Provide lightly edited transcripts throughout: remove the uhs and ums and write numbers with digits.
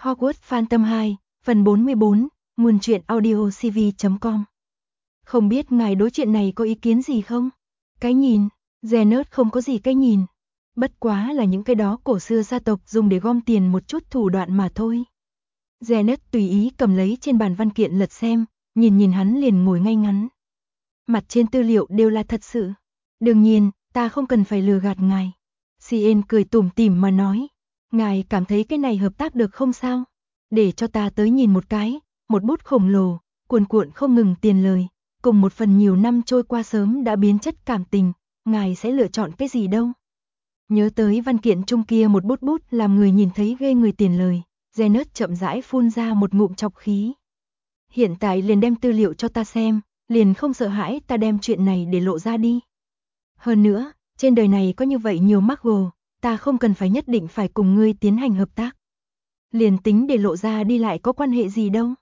Hogwarts Phantom 2, phần 44, nguồn truyện audio cv.com. Không biết ngài đối chuyện này có ý kiến gì không? Cái nhìn, Zenet không có gì cái nhìn. Bất quá là những cái đó cổ xưa gia tộc dùng để gom tiền một chút thủ đoạn mà thôi. Zenet tùy ý cầm lấy trên bàn văn kiện lật xem, nhìn hắn liền ngồi ngay ngắn. Mặt trên tư liệu đều là thật sự. Đương nhiên, ta không cần phải lừa gạt ngài. Cien cười tủm tỉm mà nói. Ngài cảm thấy cái này hợp tác được không sao? Để cho ta tới nhìn một cái, một bút khổng lồ, cuồn cuộn không ngừng tiền lời, cùng một phần nhiều năm trôi qua sớm đã biến chất cảm tình, ngài sẽ lựa chọn cái gì đâu? Nhớ tới văn kiện chung kia một bút làm người nhìn thấy ghê người tiền lời, Zenet chậm rãi phun ra một ngụm chọc khí. Hiện tại liền đem tư liệu cho ta xem, liền không sợ hãi ta đem chuyện này để lộ ra đi. Hơn nữa, trên đời này có như vậy nhiều Muggle, ta không cần phải nhất định phải cùng ngươi tiến hành hợp tác. Liền tính để lộ ra đi lại có quan hệ gì đâu.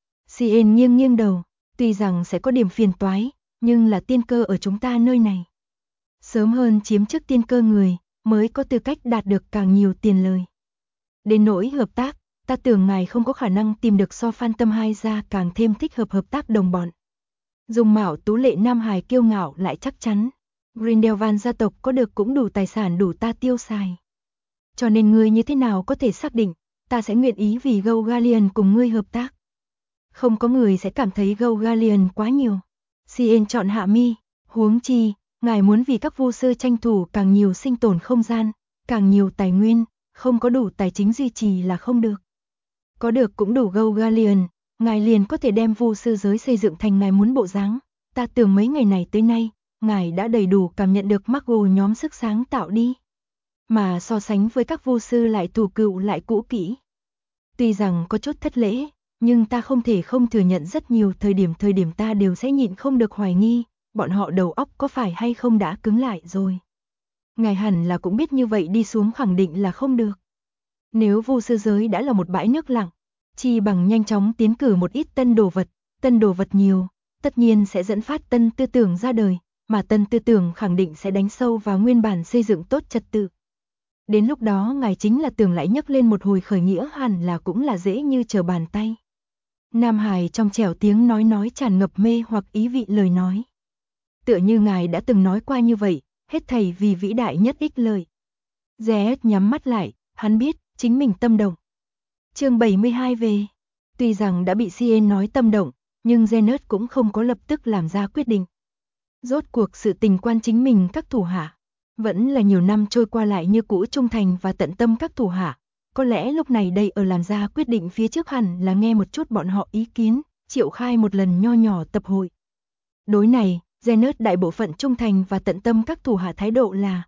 Cien nghiêng đầu, tuy rằng sẽ có điểm phiền toái, nhưng là tiên cơ ở chúng ta nơi này. Sớm hơn chiếm chức tiên cơ người, mới có tư cách đạt được càng nhiều tiền lời. Đến nỗi hợp tác, ta tưởng ngài không có khả năng tìm được so Phantom 2 ra càng thêm thích hợp tác đồng bọn. Dung mạo tú lệ nam hài kiêu ngạo lại chắc chắn. Grindelwald gia tộc có được cũng đủ tài sản đủ ta tiêu xài. Cho nên ngươi như thế nào có thể xác định, ta sẽ nguyện ý vì Gaugallion cùng ngươi hợp tác. Không có người sẽ cảm thấy Gaugallion quá nhiều. Cien chọn hạ mi, huống chi, ngài muốn vì các vô sư tranh thủ càng nhiều sinh tồn không gian, càng nhiều tài nguyên, không có đủ tài chính duy trì là không được. Có được cũng đủ Gaugallion, ngài liền có thể đem vô sư giới xây dựng thành ngài muốn bộ dáng. Ta tưởng mấy ngày này tới nay, ngài đã đầy đủ cảm nhận được Muggle nhóm sức sáng tạo đi. Mà so sánh với các vô sư lại thù cựu lại cũ kỹ. Tuy rằng có chút thất lễ, nhưng ta không thể không thừa nhận rất nhiều thời điểm ta đều sẽ nhịn không được hoài nghi, bọn họ đầu óc có phải hay không đã cứng lại rồi. Ngài hẳn là cũng biết như vậy đi xuống khẳng định là không được. Nếu vô sư giới đã là một bãi nước lặng, chi bằng nhanh chóng tiến cử một ít tân đồ vật nhiều, tất nhiên sẽ dẫn phát tân tư tưởng ra đời, mà tân tư tưởng khẳng định sẽ đánh sâu vào nguyên bản xây dựng tốt trật tự. Đến lúc đó ngài chính là tưởng lại nhấc lên một hồi khởi nghĩa hẳn là cũng là dễ như trở bàn tay. Nam Hải trong trẻo tiếng nói tràn ngập mê hoặc ý vị lời nói. Tựa như ngài đã từng nói qua như vậy, hết thảy vì vĩ đại nhất ích lợi. Zenet nhắm mắt lại, hắn biết, chính mình tâm động. Chương 72 về. Tuy rằng đã bị Cien nói tâm động, nhưng Zenet cũng không có lập tức làm ra quyết định. Rốt cuộc sự tình quan chính mình các thủ hạ. Vẫn là nhiều năm trôi qua lại như cũ trung thành và tận tâm các thủ hạ. Có lẽ lúc này đây ở làm ra quyết định phía trước hẳn là nghe một chút bọn họ ý kiến, triệu khai một lần nho nhỏ tập hội. Đối này, Zenet đại bộ phận trung thành và tận tâm các thủ hạ thái độ là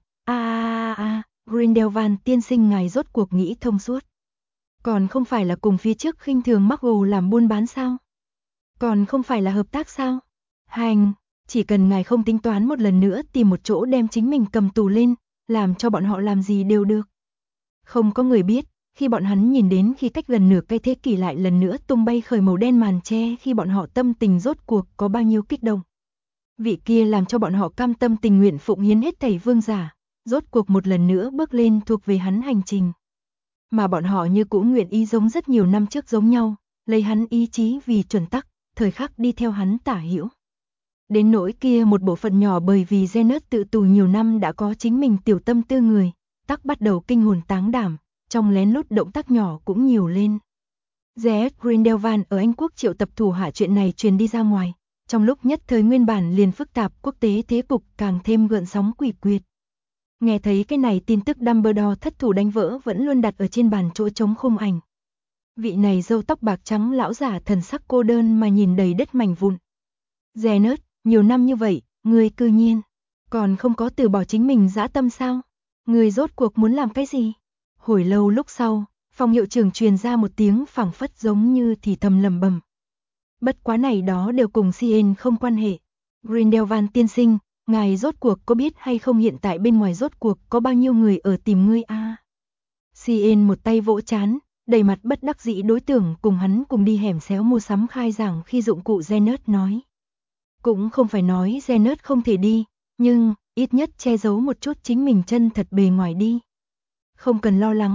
Grindelwald tiên sinh ngài rốt cuộc nghĩ thông suốt. Còn không phải là cùng phía trước khinh thường Muggle làm buôn bán sao? Còn không phải là hợp tác sao? Hành, chỉ cần ngài không tính toán một lần nữa tìm một chỗ đem chính mình cầm tù lên, làm cho bọn họ làm gì đều được. Không có người biết, khi bọn hắn nhìn đến khi cách gần nửa cây thế kỷ lại lần nữa tung bay khởi màu đen màn che khi bọn họ tâm tình rốt cuộc có bao nhiêu kích động. Vị kia làm cho bọn họ cam tâm tình nguyện phụng hiến hết thảy vương giả, rốt cuộc một lần nữa bước lên thuộc về hắn hành trình. Mà bọn họ như cũ nguyện ý giống rất nhiều năm trước giống nhau, lấy hắn ý chí vì chuẩn tắc, thời khắc đi theo hắn tả hữu. Đến nỗi kia một bộ phận nhỏ bởi vì Zenet tự tù nhiều năm đã có chính mình tiểu tâm tư người, tắc bắt đầu kinh hồn táng đảm, trong lén lút động tác nhỏ cũng nhiều lên. Zenet Grindelwald ở Anh quốc triệu tập thủ hạ chuyện này truyền đi ra ngoài, trong lúc nhất thời nguyên bản liền phức tạp quốc tế thế cục càng thêm gợn sóng quỷ quyệt. Nghe thấy cái này tin tức Dumbledore thất thủ đánh vỡ vẫn luôn đặt ở trên bàn chỗ trống khung ảnh. Vị này râu tóc bạc trắng lão giả thần sắc cô đơn mà nhìn đầy đất mảnh vụn. Zenet, nhiều năm như vậy, ngươi cư nhiên còn không có từ bỏ chính mình dã tâm sao? Ngươi rốt cuộc muốn làm cái gì? Hồi lâu lúc sau, phòng hiệu trưởng truyền ra một tiếng phảng phất giống như thì thầm lẩm bẩm. Bất quá này đó đều cùng Cien không quan hệ. Grindelwald tiên sinh, ngài rốt cuộc có biết hay không hiện tại bên ngoài rốt cuộc có bao nhiêu người ở tìm ngươi a? Cien một tay vỗ chán, đầy mặt bất đắc dĩ đối tượng cùng hắn cùng đi hẻm xéo mua sắm khai giảng khi dụng cụ Zenet nói. Cũng không phải nói Zenet không thể đi, nhưng ít nhất che giấu một chút chính mình chân thật bề ngoài đi. Không cần lo lắng,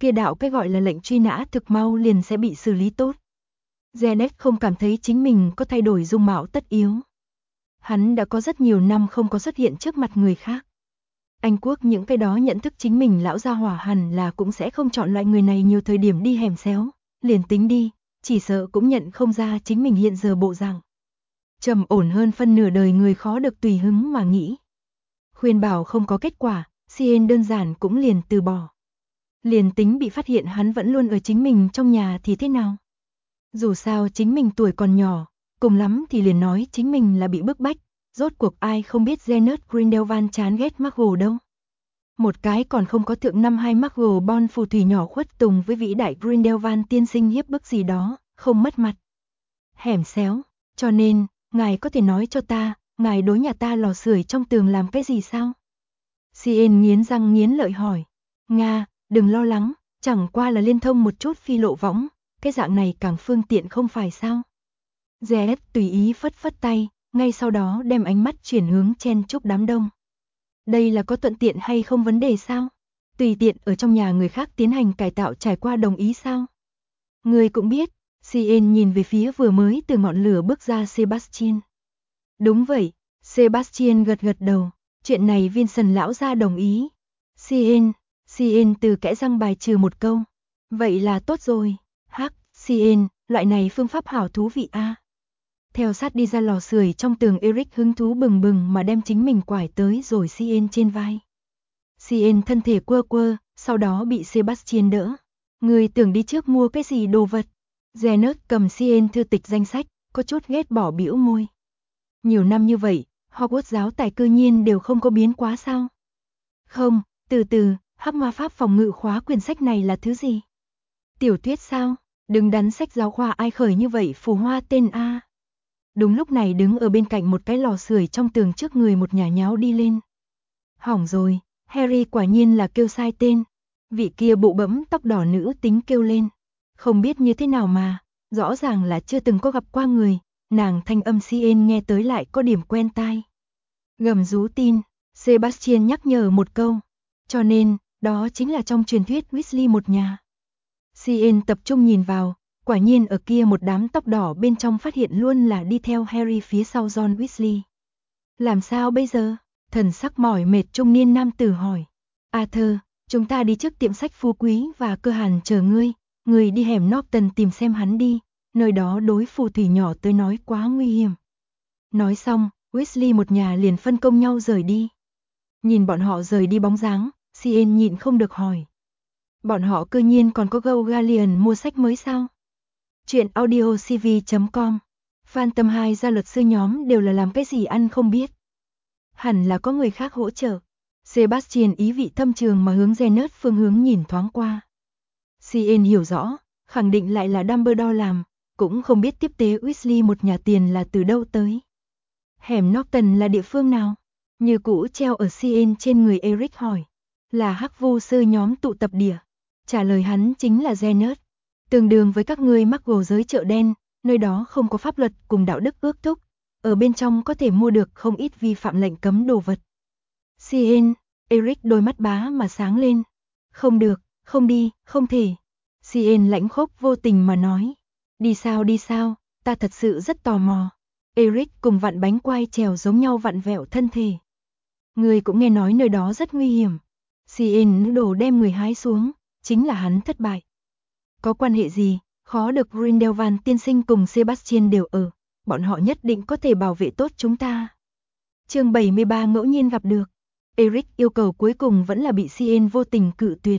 kia đạo cái gọi là lệnh truy nã thực mau liền sẽ bị xử lý tốt. Zenet không cảm thấy chính mình có thay đổi dung mạo tất yếu. Hắn đã có rất nhiều năm không có xuất hiện trước mặt người khác. Anh Quốc những cái đó nhận thức chính mình lão gia hỏa hẳn là cũng sẽ không chọn loại người này nhiều thời điểm đi hẻm xéo, liền tính đi, chỉ sợ cũng nhận không ra chính mình hiện giờ bộ dạng. Trầm ổn hơn phân nửa đời người khó được tùy hứng mà nghĩ. Khuyên bảo không có kết quả, Cien đơn giản cũng liền từ bỏ. Liền tính bị phát hiện hắn vẫn luôn ở chính mình trong nhà thì thế nào? Dù sao chính mình tuổi còn nhỏ, cùng lắm thì liền nói chính mình là bị bức bách, rốt cuộc ai không biết Zenet Grindelwald chán ghét Muggle đâu. Một cái còn không có thượng năm hai Muggle Bon phù thủy nhỏ khuất tùng với vĩ đại Grindelwald tiên sinh hiếp bức gì đó, không mất mặt. Hẻm xéo, cho nên, ngài có thể nói cho ta, ngài đối nhà ta lò sưởi trong tường làm cái gì sao? Cien nghiến răng nghiến lợi hỏi. Nga, đừng lo lắng, chẳng qua là liên thông một chút phi lộ võng, cái dạng này càng phương tiện không phải sao? Zenet tùy ý phất phất tay, ngay sau đó đem ánh mắt chuyển hướng chen chúc đám đông. Đây là có thuận tiện hay không vấn đề sao? Tùy tiện ở trong nhà người khác tiến hành cải tạo trải qua đồng ý sao? Người cũng biết, Cien nhìn về phía vừa mới từ ngọn lửa bước ra Sebastian. Đúng vậy, Sebastian gật gật đầu, chuyện này Vincent lão gia đồng ý. Cien từ kẽ răng bài trừ một câu. Vậy là tốt rồi, Cien, loại này phương pháp hảo thú vị a. Theo sát đi ra lò sưởi trong tường Eric hứng thú bừng bừng mà đem chính mình quải tới rồi Cien trên vai. Cien thân thể quơ quơ, sau đó bị Sebastian đỡ. Người tưởng đi trước mua cái gì đồ vật. Zenet cầm Cien thư tịch danh sách, có chút ghét bỏ bĩu môi. Nhiều năm như vậy, Hogwarts giáo tài cư nhiên đều không có biến quá sao? Không, từ từ, hắc ma pháp phòng ngự khóa quyển sách này là thứ gì? Tiểu thuyết sao? Đừng đắn sách giáo khoa ai khởi như vậy phù hoa tên A. Đúng lúc này đứng ở bên cạnh một cái lò sưởi trong tường trước người một nhà nháo đi lên. Hỏng rồi, Harry quả nhiên là kêu sai tên. Vị kia bụ bẫm tóc đỏ nữ tính kêu lên. Không biết như thế nào mà, rõ ràng là chưa từng có gặp qua người, nàng thanh âm Cien nghe tới lại có điểm quen tai. Gầm rú tin, Sebastian nhắc nhở một câu. Cho nên, đó chính là trong truyền thuyết Weasley một nhà. Cien tập trung nhìn vào, quả nhiên ở kia một đám tóc đỏ bên trong phát hiện luôn là đi theo Harry phía sau John Weasley. Làm sao bây giờ? Thần sắc mỏi mệt trung niên nam tử hỏi. Arthur, chúng ta đi trước tiệm sách phú quý và cơ hàn chờ ngươi, người đi hẻm Norton tìm xem hắn đi, nơi đó đối phù thủy nhỏ tới nói quá nguy hiểm. Nói xong, Weasley một nhà liền phân công nhau rời đi. Nhìn bọn họ rời đi bóng dáng, Cien nhịn không được hỏi. Bọn họ cư nhiên còn có Go Galleon mua sách mới sao? Chuyện audiocv.com. Phantom 2 gia luật sư nhóm đều là làm cái gì ăn không biết. Hẳn là có người khác hỗ trợ. Sebastian ý vị thâm trường mà hướng Zenet phương hướng nhìn thoáng qua. Cien hiểu rõ, khẳng định lại là Dumbledore làm, cũng không biết tiếp tế Weasley một nhà tiền là từ đâu tới. Hẻm Norton là địa phương nào? Như cũ treo ở Cien trên người Eric hỏi. Là hắc vu sư nhóm tụ tập địa. Trả lời hắn chính là Zenet. Tương đương với các ngươi Muggle giới chợ đen, nơi đó không có pháp luật cùng đạo đức ước thúc. Ở bên trong có thể mua được không ít vi phạm lệnh cấm đồ vật. Cien, Eric đôi mắt bá mà sáng lên. Không được, không đi, không thể. Cien lãnh khốc vô tình mà nói. Đi sao, ta thật sự rất tò mò. Eric cùng vặn bánh quai trèo giống nhau vặn vẹo thân thể. Người cũng nghe nói nơi đó rất nguy hiểm. Cien nữ đồ đem người hái xuống, chính là hắn thất bại. Có quan hệ gì, khó được Grindelwald tiên sinh cùng Sebastian đều ở, bọn họ nhất định có thể bảo vệ tốt chúng ta. Chương 73 ngẫu nhiên gặp được. Eric yêu cầu cuối cùng vẫn là bị Cien vô tình cự tuyệt.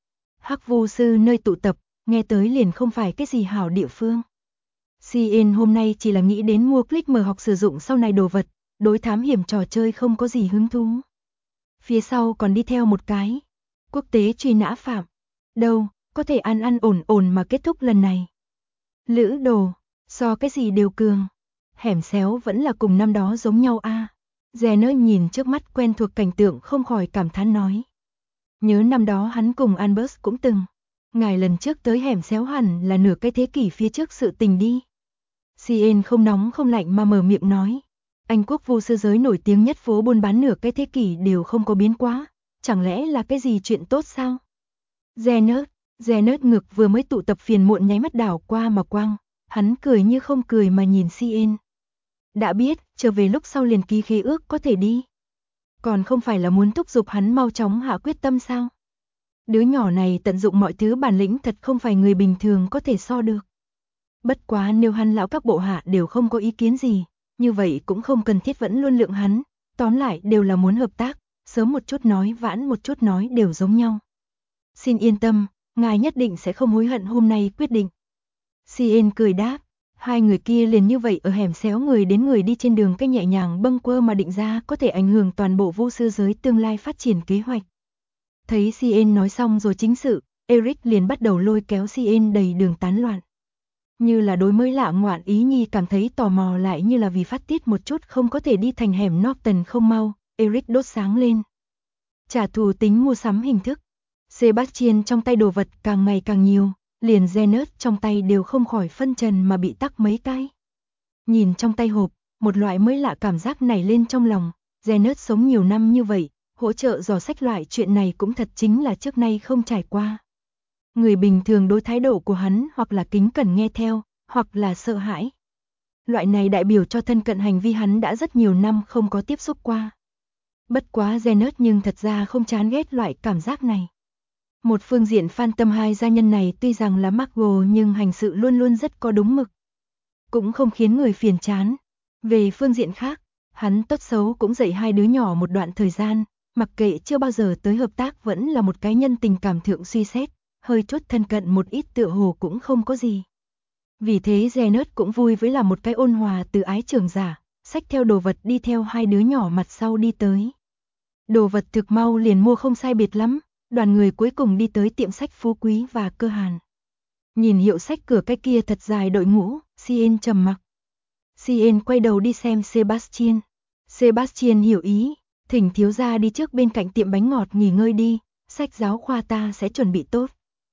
Hắc vu sư nơi tụ tập, nghe tới liền không phải cái gì hảo địa phương. Cien hôm nay chỉ là nghĩ đến mua click mở học sử dụng sau này đồ vật, đối thám hiểm trò chơi không có gì hứng thú. Phía sau còn đi theo một cái quốc tế truy nã phạm. Đâu, có thể an ổn mà kết thúc lần này. Lữ đồ, so cái gì đều cường. Hẻm xéo vẫn là cùng năm đó giống nhau a. Zenet nhìn trước mắt quen thuộc cảnh tượng không khỏi cảm thán nói. Nhớ năm đó hắn cùng Albus cũng từng. Ngài lần trước tới hẻm xéo hẳn là nửa cái thế kỷ phía trước sự tình đi. Cien không nóng không lạnh mà mở miệng nói. Anh quốc vu sư giới nổi tiếng nhất phố buôn bán nửa cái thế kỷ đều không có biến quá. Chẳng lẽ là cái gì chuyện tốt sao? Zenet, Janet ngực vừa mới tụ tập phiền muộn nháy mắt đảo qua mà quang, hắn cười như không cười mà nhìn Cien. Đã biết, trở về lúc sau liền ký khế ước có thể đi. Còn không phải là muốn thúc giục hắn mau chóng hạ quyết tâm sao? Đứa nhỏ này tận dụng mọi thứ bản lĩnh thật không phải người bình thường có thể so được. Bất quá nếu hắn lão các bộ hạ đều không có ý kiến gì, như vậy cũng không cần thiết vẫn luôn lượng hắn, tóm lại đều là muốn hợp tác, sớm một chút nói vãn một chút nói đều giống nhau. Xin yên tâm, ngài nhất định sẽ không hối hận hôm nay quyết định. Cien cười đáp, hai người kia liền như vậy ở hẻm xéo người đến người đi trên đường cách nhẹ nhàng bâng quơ mà định ra có thể ảnh hưởng toàn bộ vô sư giới tương lai phát triển kế hoạch. Thấy Cien nói xong rồi chính sự, Eric liền bắt đầu lôi kéo Cien đầy đường tán loạn. Như là đối mới lạ ngoạn ý nhi cảm thấy tò mò lại như là vì phát tiết một chút không có thể đi thành hẻm Norton không mau, Eric đốt sáng lên. Trả thù tính mua sắm hình thức. Sebastian trong tay đồ vật càng ngày càng nhiều, liền Janet trong tay đều không khỏi phân trần mà bị tắc mấy cái. Nhìn trong tay hộp, một loại mới lạ cảm giác nảy lên trong lòng, Janet sống nhiều năm như vậy, hỗ trợ dò sách loại chuyện này cũng thật chính là trước nay không trải qua. Người bình thường đối thái độ của hắn hoặc là kính cẩn nghe theo, hoặc là sợ hãi. Loại này đại biểu cho thân cận hành vi hắn đã rất nhiều năm không có tiếp xúc qua. Bất quá Janet nhưng thật ra không chán ghét loại cảm giác này. Một phương diện fan tâm hai gia nhân này tuy rằng là Margot nhưng hành sự luôn luôn rất có đúng mực. Cũng không khiến người phiền chán. Về phương diện khác, hắn tốt xấu cũng dạy hai đứa nhỏ một đoạn thời gian, mặc kệ chưa bao giờ tới hợp tác vẫn là một cái nhân tình cảm thượng suy xét, hơi chút thân cận một ít tựa hồ cũng không có gì. Vì thế Janet cũng vui với là một cái ôn hòa từ ái trưởng giả, xách theo đồ vật đi theo hai đứa nhỏ mặt sau đi tới. Đồ vật thực mau liền mua không sai biệt lắm, đoàn người cuối cùng đi tới tiệm sách Phú Quý và Cơ Hàn. Nhìn hiệu sách cửa cái kia thật dài đội ngũ, Cien trầm mặc. Cien quay đầu đi xem Sebastian. Sebastian hiểu ý, thỉnh thiếu gia đi trước bên cạnh tiệm bánh ngọt nghỉ ngơi đi, sách giáo khoa ta sẽ chuẩn bị tốt.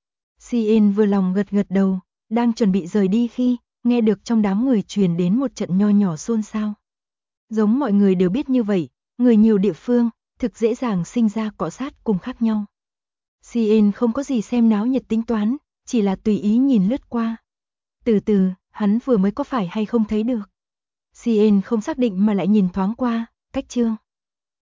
Cien vừa lòng gật gật đầu, đang chuẩn bị rời đi khi nghe được trong đám người truyền đến một trận nho nhỏ xôn xao. Giống mọi người đều biết như vậy, người nhiều địa phương, thực dễ dàng sinh ra cọ sát cùng khác nhau. Cien không có gì xem náo nhiệt tính toán, chỉ là tùy ý nhìn lướt qua. Từ từ, hắn vừa mới có phải hay không thấy được. Cien không xác định mà lại nhìn thoáng qua, cách chương.